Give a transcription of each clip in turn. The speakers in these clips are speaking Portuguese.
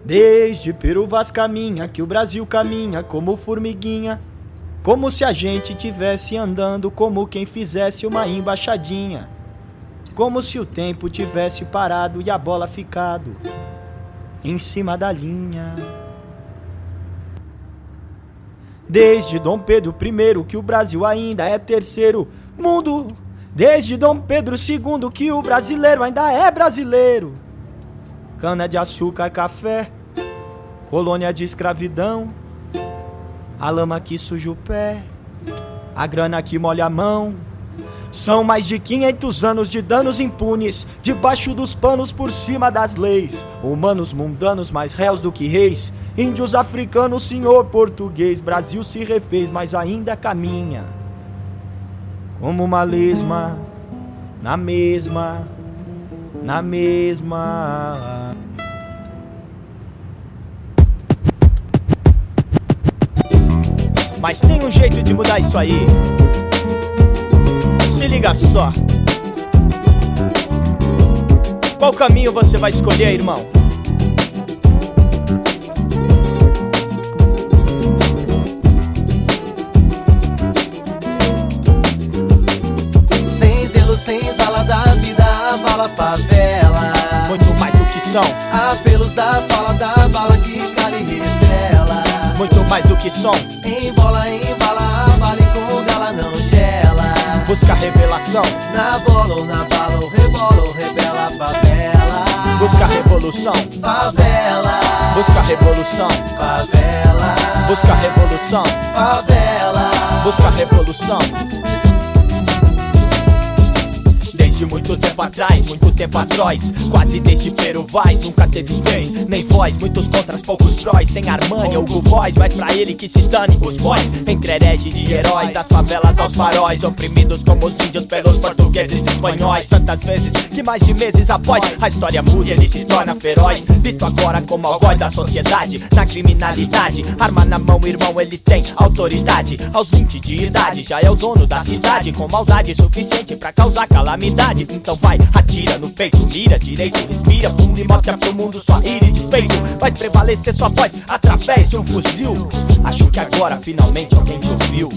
Desde Peru Vaz caminha, que o Brasil caminha como formiguinha, como se a gente tivesse andando, como quem fizesse uma embaixadinha, como se o tempo tivesse parado e a bola ficado em cima da linha. Desde Dom Pedro I, que o Brasil ainda é terceiro mundo. Desde Dom Pedro II, que o brasileiro ainda é brasileiro. Cana de açúcar, café, colônia de escravidão, a lama que suja o pé, a grana que molha a mão. São mais de 500 anos de danos impunes, debaixo dos panos, por cima das leis. Humanos mundanos mais réus do que reis, índios africanos, senhor português. Brasil se refez, mas ainda caminha como uma lesma, na mesma. Mas tem um jeito de mudar isso aí. Se liga só. Qual caminho você vai escolher, irmão? Sem zelo, sem sala da vida, vala favela. Muito mais do que são. Apelos da fala da bala que cala e revela. Muito mais do que som. Embola, embala, abale com gala, não gela. Busca revelação. Na bola ou na bala, ou rebola ou rebela, favela. Busca revolução. Favela. Busca revolução. Favela. Busca revolução. Favela. Busca revolução. Desde muito tempo atrás, muito tempo atroz, quase desde Peru Vaz, nunca teve vez, nem voz, muitos contras, poucos prós, sem Armani ou Good Boys, mas pra ele que se dane os boys, entre hereges e heróis, das favelas aos faróis, oprimidos como os índios pelos portugueses e espanhóis, tantas vezes que mais de meses após, a história muda e ele se torna feroz, visto agora como algoz da sociedade, na criminalidade, arma na mão, irmão, ele tem autoridade, aos 20 de idade, já é o dono da cidade, com maldade suficiente pra causar calamidade. Então vai, atira no peito, mira direito, respira fundo e mostra pro mundo sua ira e despeito. Faz prevalecer sua voz através de um fuzil. Acho que agora finalmente alguém te ouviu.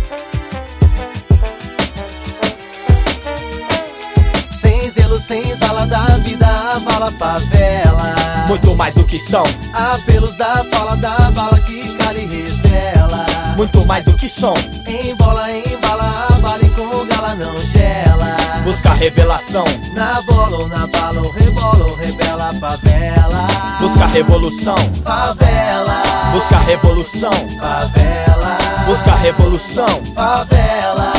Sem zelo, sem sala da vida, vala favela. Muito mais do que são. Apelos da fala da bala que cala e revela. Muito mais do que som. Embola, embala, abale com gala, não gela. Busca revelação. Na bola ou na bala, ou rebola ou rebela, favela. Busca revolução. Favela. Busca revolução. Favela. Busca revolução. Favela.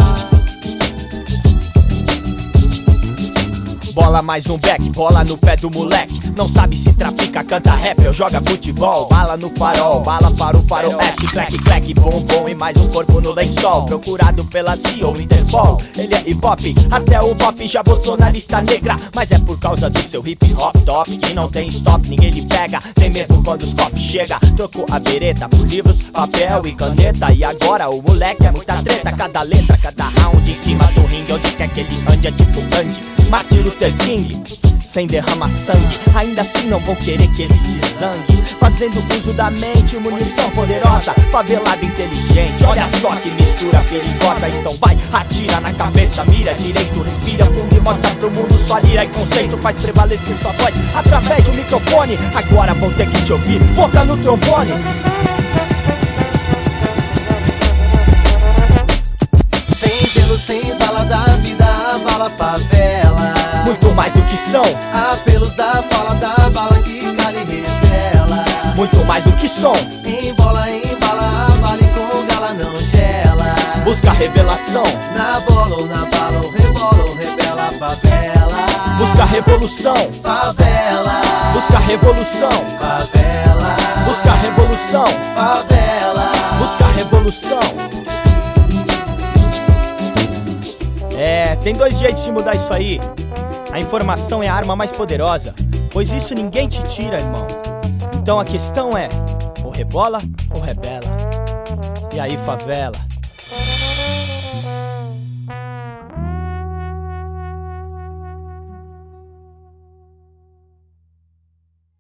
Bola mais um back, bola no pé do moleque. Não sabe se trafica, canta rap ou joga futebol. Bala no farol, bala para o faroeste. Clack, clack, bom, bom e mais um corpo no lençol. Procurado pela CIA ou Interpol. Ele é hip hop, até o pop já botou na lista negra. Mas é por causa do seu hip hop top que não tem stop, ninguém lhe pega. Nem mesmo quando os copos chega. Trocou a bereta por livros, papel e caneta. E agora o moleque é muita treta. Cada letra, cada round em cima do ringue. Onde quer que ele ande é tipo Gandhi, Martin Luther King, sem derramar sangue. Ainda assim não vão querer que ele se zangue, fazendo uso da mente, munição poderosa, favelada inteligente. Olha só que mistura perigosa. Então vai, atira na cabeça, mira direito, respira fundo e mostra pro mundo sua lira e conceito. Faz prevalecer sua voz através do microfone. Agora vão ter que te ouvir, boca no trombone. Sem zelo, sem sala da vida, vala favela. Muito mais do que são. Apelos da fala da bala que cala e revela. Muito mais do que som. Embola, embala, abale com gala, não gela. Busca revelação. Na bola ou na bala, ou rebola ou rebela, favela. Busca revolução. Favela. Busca revolução. Favela. Busca revolução. Favela. Busca revolução. Tem dois jeitos de mudar isso aí. A informação é a arma mais poderosa, pois isso ninguém te tira, irmão. Então a questão é, ou rebola ou rebela. E aí, favela?